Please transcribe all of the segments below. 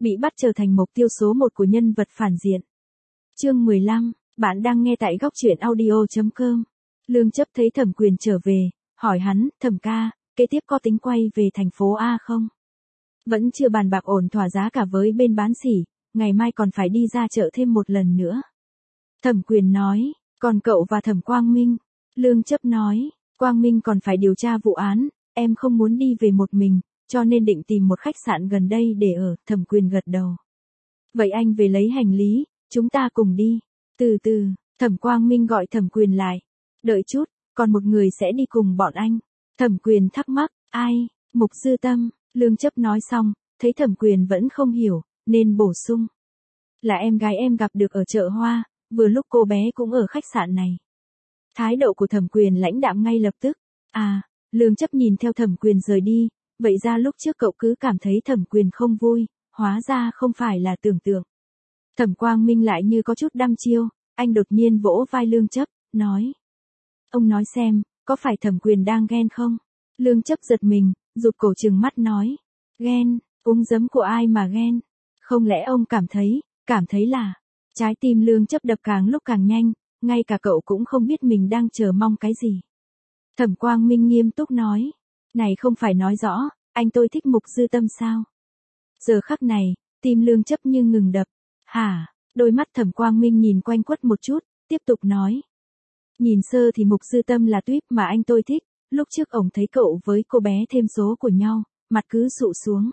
bị bắt trở thành mục tiêu số 1 của nhân vật phản diện. Chương 15, bạn đang nghe tại góc truyện audio.com. Lương Chấp thấy Thẩm Quyền trở về, hỏi hắn, Thẩm ca, kế tiếp có tính quay về thành phố A không? Vẫn chưa bàn bạc ổn thỏa giá cả với bên bán sỉ, ngày mai còn phải đi ra chợ thêm một lần nữa. Thẩm Quyền nói, còn cậu và Thẩm Quang Minh? Lương Chấp nói, Quang Minh còn phải điều tra vụ án, em không muốn đi về một mình, cho nên định tìm một khách sạn gần đây để ở. Thẩm Quyền gật đầu. Vậy anh về lấy hành lý, chúng ta cùng đi. Từ từ, Thẩm Quang Minh gọi Thẩm Quyền lại. Đợi chút, còn một người sẽ đi cùng bọn anh. Thẩm Quyền thắc mắc, ai? Mục Dư Tâm. Lương Chấp nói xong, thấy Thẩm Quyền vẫn không hiểu, nên bổ sung. Là em gái em gặp được ở chợ hoa, vừa lúc cô bé cũng ở khách sạn này. Thái độ của Thẩm Quyền lãnh đạm ngay lập tức. À, Lương Chấp nhìn theo Thẩm Quyền rời đi, vậy ra lúc trước cậu cứ cảm thấy Thẩm Quyền không vui, hóa ra không phải là tưởng tượng. Thẩm Quang Minh lại như có chút đăm chiêu, anh đột nhiên vỗ vai Lương Chấp, nói. Ông nói xem, có phải Thẩm Quyền đang ghen không? Lương Chấp giật mình, rụt cổ trừng mắt nói. Ghen, úng giấm của ai mà ghen? Không lẽ ông cảm thấy là... Trái tim Lương Chấp đập càng lúc càng nhanh, ngay cả cậu cũng không biết mình đang chờ mong cái gì. Thẩm Quang Minh nghiêm túc nói. Này không phải nói rõ, anh tôi thích Mục Dư Tâm sao? Giờ khắc này, tim Lương Chấp như ngừng đập. Hả? Đôi mắt Thẩm Quang Minh nhìn quanh quất một chút, tiếp tục nói. Nhìn sơ thì Mục Dư Tâm là tuýp mà anh tôi thích, lúc trước ổng thấy cậu với cô bé thêm số của nhau, mặt cứ sụ xuống.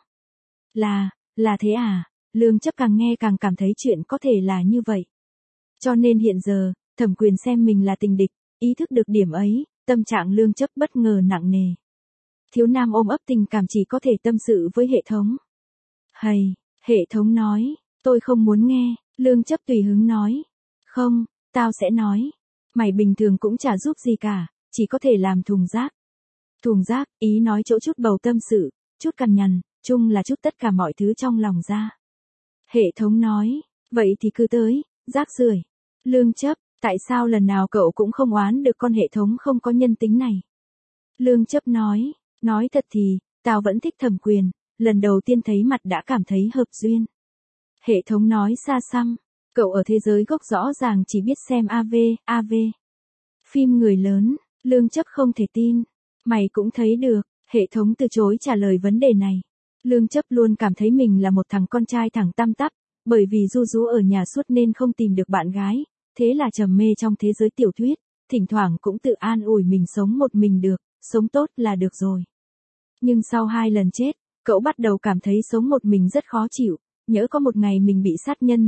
Là thế à? Lương Chấp càng nghe càng cảm thấy chuyện có thể là như vậy. Cho nên hiện giờ, Thẩm Quyền xem mình là tình địch, ý thức được điểm ấy, tâm trạng Lương Chấp bất ngờ nặng nề. Thiếu nam ôm ấp tình cảm chỉ có thể tâm sự với hệ thống. Hầy, hệ thống nói, tôi không muốn nghe. Lương Chấp tùy hứng nói. Không, tao sẽ nói. Mày bình thường cũng chả giúp gì cả, chỉ có thể làm thùng rác. Thùng rác, ý nói chỗ chút bầu tâm sự, chút cằn nhằn, chung là chút tất cả mọi thứ trong lòng ra. Hệ thống nói, vậy thì cứ tới, rác rưởi. Lương Chấp, tại sao lần nào cậu cũng không oán được con hệ thống không có nhân tính này? Lương Chấp nói thật thì, tao vẫn thích Thẩm Quyền, lần đầu tiên thấy mặt đã cảm thấy hợp duyên. Hệ thống nói xa xăm, cậu ở thế giới gốc rõ ràng chỉ biết xem AV. Phim người lớn, Lương Chấp không thể tin. Mày cũng thấy được, hệ thống từ chối trả lời vấn đề này. Lương Chấp luôn cảm thấy mình là một thằng con trai thẳng tăm tắp, bởi vì ru rú ở nhà suốt nên không tìm được bạn gái, thế là trầm mê trong thế giới tiểu thuyết, thỉnh thoảng cũng tự an ủi mình sống một mình được, sống tốt là được rồi. Nhưng sau 2 lần chết, cậu bắt đầu cảm thấy sống một mình rất khó chịu, nhỡ có một ngày mình bị sát nhân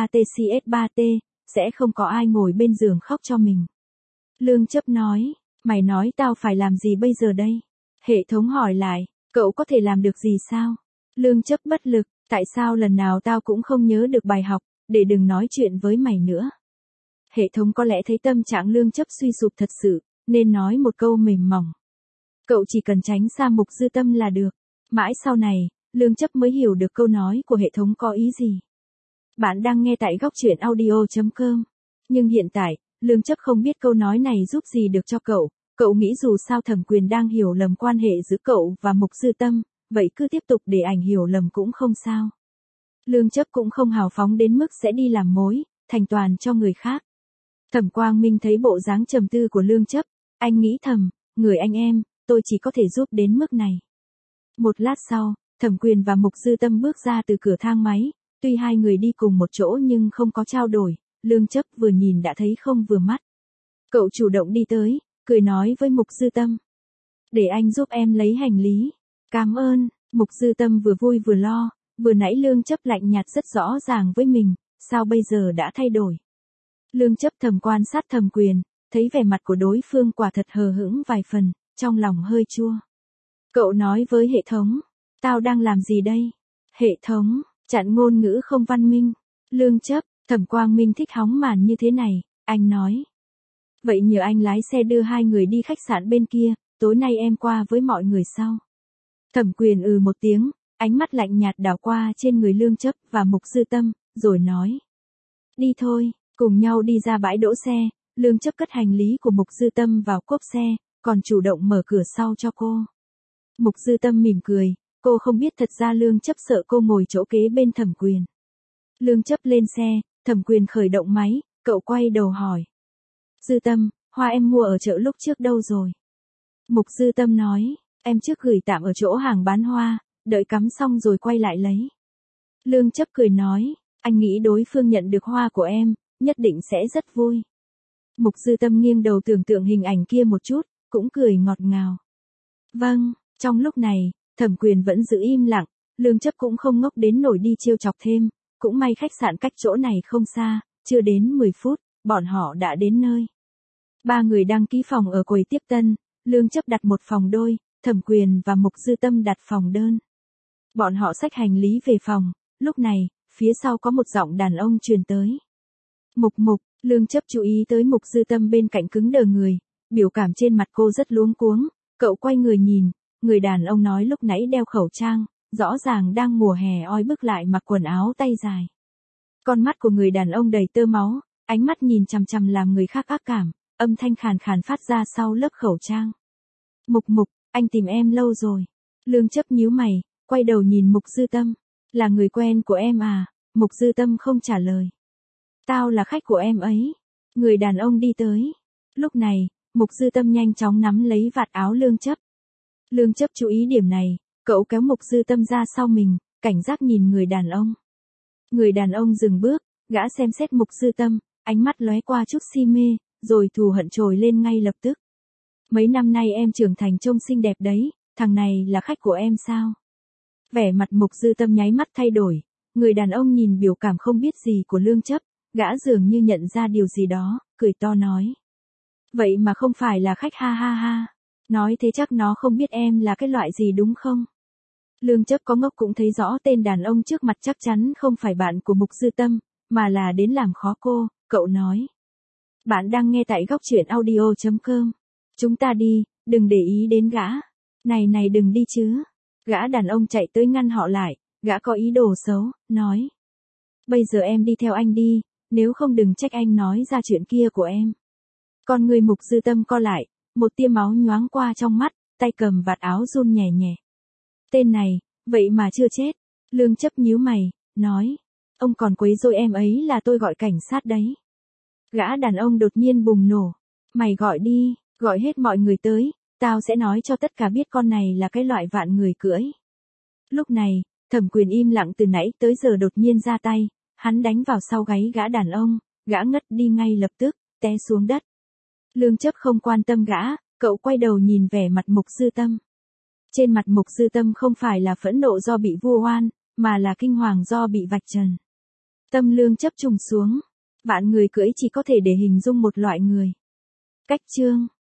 J3TCS3T, sẽ không có ai ngồi bên giường khóc cho mình. Lương Chấp nói, mày nói tao phải làm gì bây giờ đây? Hệ thống hỏi lại, cậu có thể làm được gì sao? Lương Chấp bất lực, tại sao lần nào tao cũng không nhớ được bài học, để đừng nói chuyện với mày nữa. Hệ thống có lẽ thấy tâm trạng Lương Chấp suy sụp thật sự, nên nói một câu mềm mỏng. Cậu chỉ cần tránh xa Mục Dư Tâm là được. Mãi sau này, Lương Chấp mới hiểu được câu nói của hệ thống có ý gì. Bạn đang nghe tại góc truyện audio.com. Nhưng hiện tại, Lương Chấp không biết câu nói này giúp gì được cho cậu. Cậu nghĩ dù sao Thẩm Quyền đang hiểu lầm quan hệ giữa cậu và Mục Dư Tâm, vậy cứ tiếp tục để ảnh hiểu lầm cũng không sao. Lương Chấp cũng không hào phóng đến mức sẽ đi làm mối, thành toàn cho người khác. Thẩm Quang Minh thấy bộ dáng trầm tư của Lương Chấp, anh nghĩ thầm, người anh em, tôi chỉ có thể giúp đến mức này. Một lát sau, Thẩm Quyền và Mục Dư Tâm bước ra từ cửa thang máy, tuy hai người đi cùng một chỗ nhưng không có trao đổi, Lương Chấp vừa nhìn đã thấy không vừa mắt. Cậu chủ động đi tới, cười nói với Mục Dư Tâm. Để anh giúp em lấy hành lý. Cảm ơn. Mục Dư Tâm vừa vui vừa lo, vừa nãy Lương Chấp lạnh nhạt rất rõ ràng với mình, sao bây giờ đã thay đổi. Lương Chấp thầm quan sát Thẩm Quyền, thấy vẻ mặt của đối phương quả thật hờ hững vài phần, trong lòng hơi chua. Cậu nói với hệ thống, tao đang làm gì đây? Hệ thống, chặn ngôn ngữ không văn minh. Lương Chấp, Thẩm Quang Minh thích hóng màn như thế này, anh nói. Vậy nhờ anh lái xe đưa hai người đi khách sạn bên kia, tối nay em qua với mọi người sau. Thẩm Quyền một tiếng, ánh mắt lạnh nhạt đảo qua trên người Lương Chấp và Mục Dư Tâm, rồi nói. Đi thôi, cùng nhau đi ra bãi đỗ xe, Lương Chấp cất hành lý của Mục Dư Tâm vào cốp xe, còn chủ động mở cửa sau cho cô. Mục Dư Tâm mỉm cười, Cô không biết thật ra Lương Chấp sợ cô ngồi chỗ kế bên Thẩm Quyền. Lương Chấp lên xe, Thẩm Quyền khởi động máy, cậu quay đầu hỏi. Dư Tâm, hoa em mua ở chợ lúc trước đâu rồi? Mục Dư Tâm nói, em trước gửi tạm ở chỗ hàng bán hoa, đợi cắm xong rồi quay lại lấy. Lương Chấp cười nói, anh nghĩ đối phương nhận được hoa của em, nhất định sẽ rất vui. Mục Dư Tâm nghiêng đầu tưởng tượng hình ảnh kia một chút, cũng cười ngọt ngào. Vâng, trong lúc này, Thẩm Quyền vẫn giữ im lặng, Lương Chấp cũng không ngốc đến nổi đi trêu chọc thêm, cũng may khách sạn cách chỗ này không xa, chưa đến 10 phút, bọn họ đã đến nơi. Ba người đăng ký phòng ở quầy tiếp tân, Lương Chấp đặt một phòng đôi, Thẩm Quyền và Mục Dư Tâm đặt phòng đơn. Bọn họ xách hành lý về phòng, lúc này, phía sau có một giọng đàn ông truyền tới. Mục, Lương Chấp chú ý tới Mục Dư Tâm bên cạnh cứng đờ người, biểu cảm trên mặt cô rất luống cuống, cậu quay người nhìn, người đàn ông nói lúc nãy đeo khẩu trang, rõ ràng đang mùa hè oi bức lại mặc quần áo tay dài. Con mắt của người đàn ông đầy tơ máu, ánh mắt nhìn chằm chằm làm người khác ác cảm, âm thanh khàn khàn phát ra sau lớp khẩu trang. Mục, anh tìm em lâu rồi. Lương Chấp nhíu mày, quay đầu nhìn Mục Dư Tâm. Là người quen của em à? Mục Dư Tâm không trả lời. Tao là khách của em ấy. Người đàn ông đi tới. Lúc này, Mục Dư Tâm nhanh chóng nắm lấy vạt áo Lương Chấp. Lương Chấp chú ý điểm này, cậu kéo Mục Dư Tâm ra sau mình, cảnh giác nhìn người đàn ông. Người đàn ông dừng bước, gã xem xét Mục Dư Tâm, ánh mắt lóe qua chút si mê, rồi thù hận trồi lên ngay lập tức. Mấy năm nay em trưởng thành trông xinh đẹp đấy, thằng này là khách của em sao? Vẻ mặt Mục Dư Tâm nháy mắt thay đổi, người đàn ông nhìn biểu cảm không biết gì của Lương Chấp, gã dường như nhận ra điều gì đó, cười to nói. Vậy mà không phải là khách ha ha ha, nói thế chắc nó không biết em là cái loại gì đúng không? Lương Chấp có ngốc cũng thấy rõ tên đàn ông trước mặt chắc chắn không phải bạn của Mục Dư Tâm, mà là đến làm khó cô, cậu nói. Bạn đang nghe tại góc truyện audio.com. Chúng ta đi, đừng để ý đến gã. Này đừng đi chứ. Gã đàn ông chạy tới ngăn họ lại, gã có ý đồ xấu, nói. Bây giờ em đi theo anh đi, nếu không đừng trách anh nói ra chuyện kia của em. Con người Mục Dư Tâm co lại, một tia máu nhoáng qua trong mắt, tay cầm vạt áo run nhẹ nhẹ. Tên này, vậy mà chưa chết. Lương Chấp nhíu mày, nói. Ông còn quấy rối em ấy là tôi gọi cảnh sát đấy. Gã đàn ông đột nhiên bùng nổ. Mày gọi đi, gọi hết mọi người tới, tao sẽ nói cho tất cả biết con này là cái loại vạn người cưỡi. Lúc này, Thẩm Quyền im lặng từ nãy tới giờ đột nhiên ra tay, hắn đánh vào sau gáy gã đàn ông, gã ngất đi ngay lập tức, té xuống đất. Lương Chấp không quan tâm gã, cậu quay đầu nhìn vẻ mặt Mục Dư Tâm. Trên mặt Mục Dư Tâm không phải là phẫn nộ do bị vu oan, mà là kinh hoàng do bị vạch trần. Tâm Lương Chấp trùng xuống. Vạn người cưỡi chỉ có thể để hình dung một loại người. Cách chương